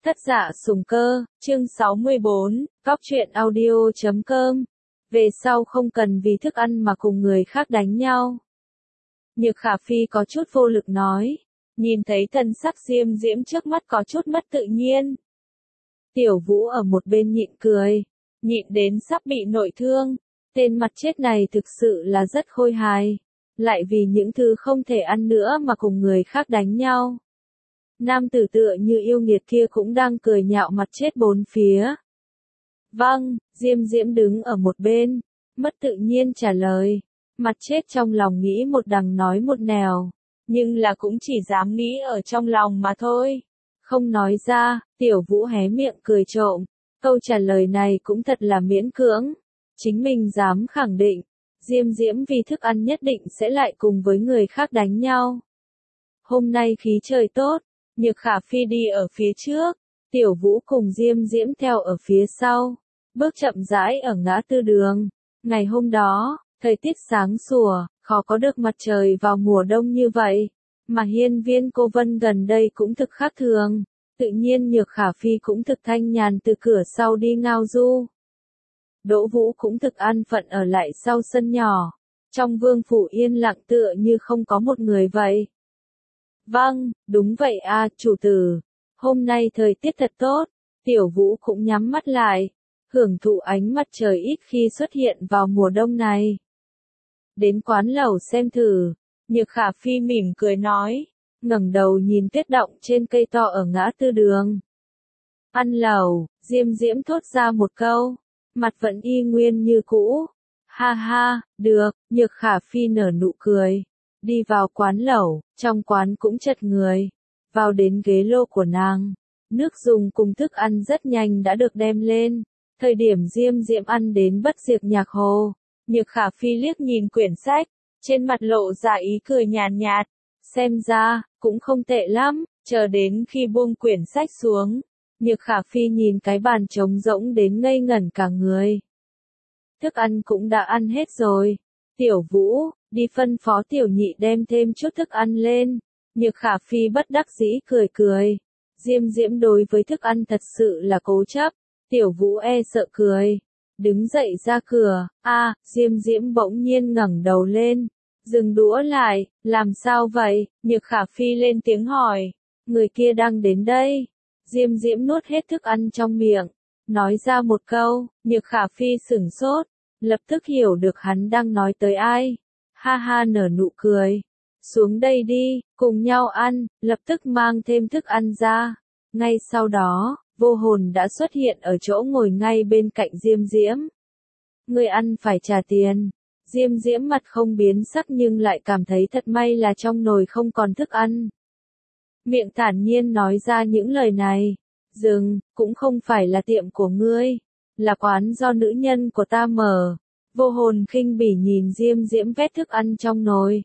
Thất Dạ Sùng Cơ, chương 64, Cóc truyện audio.com. Về sau không cần vì thức ăn mà cùng người khác đánh nhau. Nhược Khả Phi có chút vô lực nói, nhìn thấy thân sắc Diêm Diễm trước mắt có chút mất tự nhiên. Tiểu Vũ ở một bên nhịn cười, nhịn đến sắp bị nội thương, tên mặt chết này thực sự là rất khôi hài, lại vì những thứ không thể ăn nữa mà cùng người khác đánh nhau. Nam tử tựa như yêu nghiệt kia cũng đang cười nhạo mặt chết bốn phía. Vâng, Diêm Diễm đứng ở một bên, mất tự nhiên trả lời. Mặt chết trong lòng nghĩ một đằng nói một nẻo, nhưng là cũng chỉ dám nghĩ ở trong lòng mà thôi. Không nói ra, Tiểu Vũ hé miệng cười trộm. Câu trả lời này cũng thật là miễn cưỡng. Chính mình dám khẳng định, Diêm Diễm vì thức ăn nhất định sẽ lại cùng với người khác đánh nhau. Hôm nay khí trời tốt. Nhược Khả Phi đi ở phía trước, Tiểu Vũ cùng Diêm Diễm theo ở phía sau, bước chậm rãi ở ngã tư đường. Ngày hôm đó, thời tiết sáng sủa, khó có được mặt trời vào mùa đông như vậy, mà hiên viên Cô Vân gần đây cũng thực khác thường, tự nhiên Nhược Khả Phi cũng thực thanh nhàn từ cửa sau đi ngao du. Đỗ Vũ cũng thực an phận ở lại sau sân nhỏ, trong vương phủ yên lặng tựa như không có một người vậy. Vâng, đúng vậy a, chủ tử. Hôm nay thời tiết thật tốt, Tiểu Vũ cũng nhắm mắt lại, hưởng thụ ánh mặt trời ít khi xuất hiện vào mùa đông này. Đến quán lẩu xem thử, Nhược Khả Phi mỉm cười nói, ngẩng đầu nhìn tuyết động trên cây to ở ngã tư đường. Ăn lẩu, Diêm Diễm thốt ra một câu, mặt vẫn y nguyên như cũ. Ha ha, được, Nhược Khả Phi nở nụ cười. Đi vào quán lẩu, trong quán cũng chật người. Vào đến ghế lô của nàng, nước dùng cùng thức ăn rất nhanh đã được đem lên. Thời điểm Diêm Diễm ăn đến bất diệt nhạc hồ, Nhược Khả Phi liếc nhìn quyển sách, trên mặt lộ ra ý cười nhàn nhạt. Xem ra, cũng không tệ lắm, chờ đến khi buông quyển sách xuống. Nhược Khả Phi nhìn cái bàn trống rỗng đến ngây ngẩn cả người. Thức ăn cũng đã ăn hết rồi. Tiểu Vũ, đi phân phó Tiểu Nhị đem thêm chút thức ăn lên. Nhược Khả Phi bất đắc dĩ cười cười. Diêm Diễm đối với thức ăn thật sự là cố chấp. Tiểu Vũ e sợ cười. Đứng dậy ra cửa, Diêm Diễm bỗng nhiên ngẩng đầu lên. Dừng đũa lại, làm sao vậy? Nhược Khả Phi lên tiếng hỏi. Người kia đang đến đây. Diêm Diễm nuốt hết thức ăn trong miệng. Nói ra một câu, Nhược Khả Phi sửng sốt. Lập tức hiểu được hắn đang nói tới ai. Ha ha nở nụ cười. Xuống đây đi, cùng nhau ăn, lập tức mang thêm thức ăn ra. Ngay sau đó, Vô Hồn đã xuất hiện ở chỗ ngồi ngay bên cạnh Diêm Diễm. Người ăn phải trả tiền. Diêm Diễm mặt không biến sắc nhưng lại cảm thấy thật may là trong nồi không còn thức ăn. Miệng thản nhiên nói ra những lời này. Dừng, cũng không phải là tiệm của ngươi. Là quán do nữ nhân của ta mở. Vô Hồn khinh bỉ nhìn Diêm Diễm vét thức ăn trong nồi.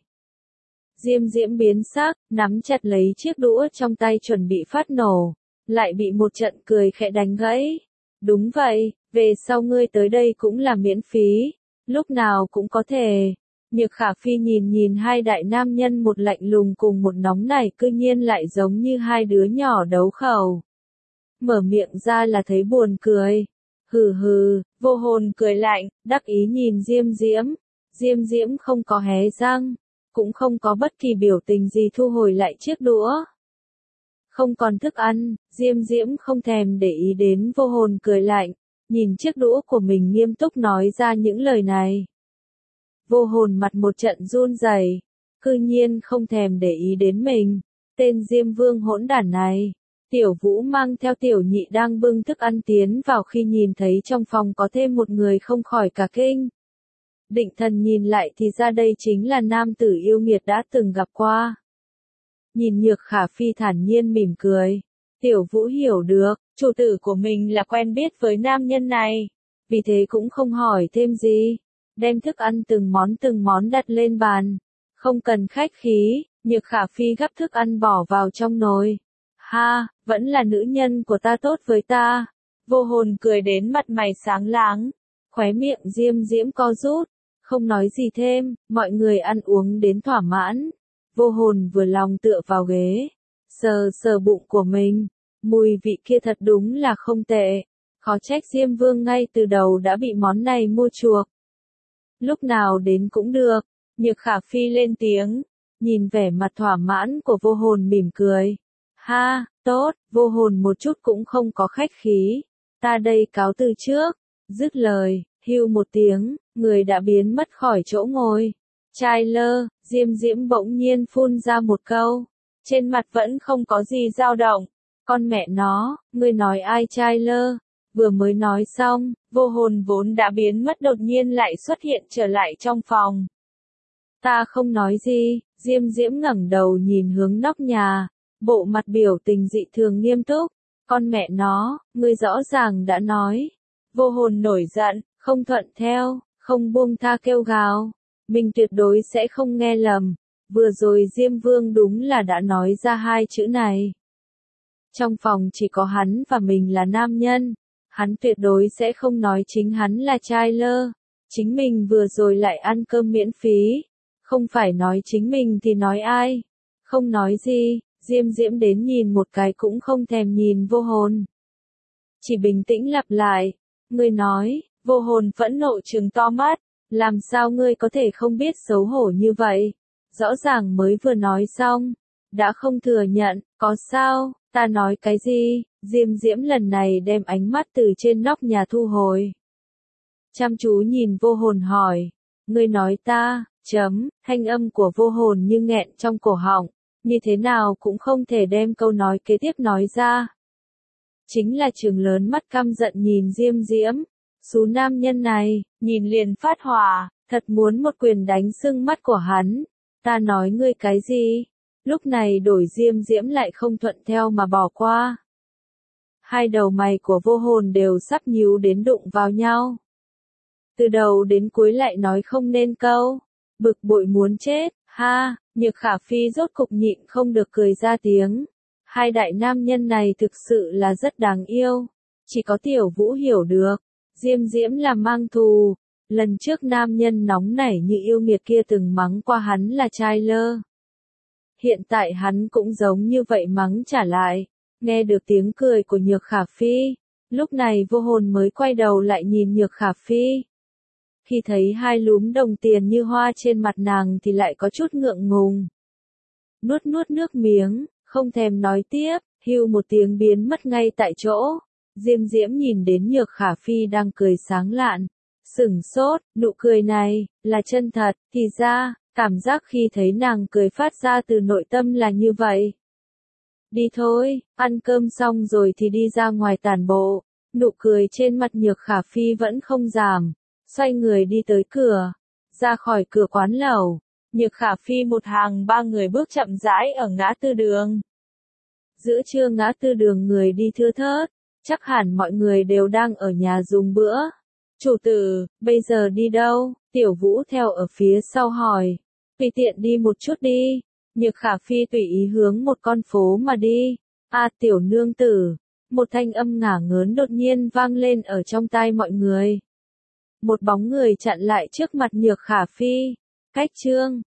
Diêm Diễm biến sắc, nắm chặt lấy chiếc đũa trong tay chuẩn bị phát nổ, lại bị một trận cười khẽ đánh gãy. Đúng vậy, về sau ngươi tới đây cũng là miễn phí, lúc nào cũng có thể. Nhược Khả Phi nhìn hai đại nam nhân một lạnh lùng cùng một nóng nảy cư nhiên lại giống như hai đứa nhỏ đấu khẩu. Mở miệng ra là thấy buồn cười. Hừ hừ, Vô Hồn cười lạnh, đắc ý nhìn Diêm Diễm. Diêm Diễm không có hé răng, cũng không có bất kỳ biểu tình gì thu hồi lại chiếc đũa. Không còn thức ăn, Diêm Diễm không thèm để ý đến Vô Hồn cười lạnh, nhìn chiếc đũa của mình nghiêm túc nói ra những lời này. Vô Hồn mặt một trận run rẩy, cư nhiên không thèm để ý đến mình, tên Diêm Vương hỗn đản này. Tiểu Vũ mang theo Tiểu Nhị đang bưng thức ăn tiến vào khi nhìn thấy trong phòng có thêm một người không khỏi cả kinh. Định thần nhìn lại thì ra đây chính là nam tử yêu nghiệt đã từng gặp qua. Nhìn Nhược Khả Phi thản nhiên mỉm cười. Tiểu Vũ hiểu được, chủ tử của mình là quen biết với nam nhân này. Vì thế cũng không hỏi thêm gì. Đem thức ăn từng món đặt lên bàn. Không cần khách khí, Nhược Khả Phi gắp thức ăn bỏ vào trong nồi. Ha, vẫn là nữ nhân của ta tốt với ta. Vô Hồn cười đến mặt mày sáng láng. Khóe miệng Diêm Diễm co rút. Không nói gì thêm, mọi người ăn uống đến thỏa mãn. Vô Hồn vừa lòng tựa vào ghế. Sờ sờ bụng của mình. Mùi vị kia thật đúng là không tệ. Khó trách Diêm Vương ngay từ đầu đã bị món này mua chuộc. Lúc nào đến cũng được. Nhược Khả Phi lên tiếng, nhìn vẻ mặt thỏa mãn của Vô Hồn mỉm cười. Ha, tốt, Vô Hồn một chút cũng không có khách khí. Ta đây cáo từ trước. Dứt lời, hưu một tiếng, người đã biến mất khỏi chỗ ngồi. Trai lơ, Diêm Diễm bỗng nhiên phun ra một câu. Trên mặt vẫn không có gì dao động. Con mẹ nó, ngươi nói ai trai lơ? Vừa mới nói xong, Vô Hồn vốn đã biến mất đột nhiên lại xuất hiện trở lại trong phòng. Ta không nói gì, Diêm Diễm ngẩng đầu nhìn hướng nóc nhà, bộ mặt biểu tình dị thường nghiêm túc. Con mẹ nó, ngươi rõ ràng đã nói. Vô Hồn nổi giận, không thuận theo, không buông tha kêu gào. Mình tuyệt đối sẽ không nghe lầm. Vừa rồi Diêm Vương đúng là đã nói ra hai chữ này. Trong phòng chỉ có hắn và mình là nam nhân. Hắn tuyệt đối sẽ không nói chính hắn là trai lơ. Chính mình vừa rồi lại ăn cơm miễn phí. Không phải nói chính mình thì nói ai. Không nói gì, Diêm Diễm đến nhìn một cái cũng không thèm nhìn Vô Hồn. Chỉ bình tĩnh lặp lại. Ngươi nói, Vô Hồn phẫn nộ trừng to mắt. Làm sao ngươi có thể không biết xấu hổ như vậy? Rõ ràng mới vừa nói xong. Đã không thừa nhận, có sao, ta nói cái gì? Diêm Diễm lần này đem ánh mắt từ trên nóc nhà thu hồi. Chăm chú nhìn Vô Hồn hỏi. Ngươi nói ta, thanh âm của Vô Hồn như nghẹn trong cổ họng. Như thế nào cũng không thể đem câu nói kế tiếp nói ra. Chính là trừng lớn mắt căm giận nhìn Diêm Diễm. Số nam nhân này, nhìn liền phát hỏa, thật muốn một quyền đánh sưng mắt của hắn. Ta nói ngươi cái gì? Lúc này đổi Diêm Diễm lại không thuận theo mà bỏ qua. Hai đầu mày của Vô Hồn đều sắp nhíu đến đụng vào nhau. Từ đầu đến cuối lại nói không nên câu. Bực bội muốn chết, ha, Nhược Khả Phi rốt cục nhịn không được cười ra tiếng. Hai đại nam nhân này thực sự là rất đáng yêu. Chỉ có Tiểu Vũ hiểu được. Diêm Diễm là mang thù. Lần trước nam nhân nóng nảy như yêu nghiệt kia từng mắng qua hắn là trai lơ. Hiện tại hắn cũng giống như vậy mắng trả lại. Nghe được tiếng cười của Nhược Khả Phi. Lúc này Vô Hồn mới quay đầu lại nhìn Nhược Khả Phi. Khi thấy hai lúm đồng tiền như hoa trên mặt nàng thì lại có chút ngượng ngùng. Nuốt nuốt nước miếng, không thèm nói tiếp, hưu một tiếng biến mất ngay tại chỗ. Diêm Diễm nhìn đến Nhược Khả Phi đang cười sáng lạn. Sửng sốt, nụ cười này, là chân thật, thì ra, cảm giác khi thấy nàng cười phát ra từ nội tâm là như vậy. Đi thôi, ăn cơm xong rồi thì đi ra ngoài tản bộ. Nụ cười trên mặt Nhược Khả Phi vẫn không giảm. Xoay người đi tới cửa. Ra khỏi cửa quán lẩu. Nhược Khả Phi một hàng ba người bước chậm rãi ở ngã tư đường. Giữa trưa ngã tư đường người đi thưa thớt. Chắc hẳn mọi người đều đang ở nhà dùng bữa. Chủ tử, bây giờ đi đâu? Tiểu Vũ theo ở phía sau hỏi. Tùy tiện đi một chút đi. Nhược Khả Phi tùy ý hướng một con phố mà đi. À tiểu nương tử. Một thanh âm ngả ngớn đột nhiên vang lên ở trong tai mọi người. Một bóng người chặn lại trước mặt Nhược Khả Phi. Cách chương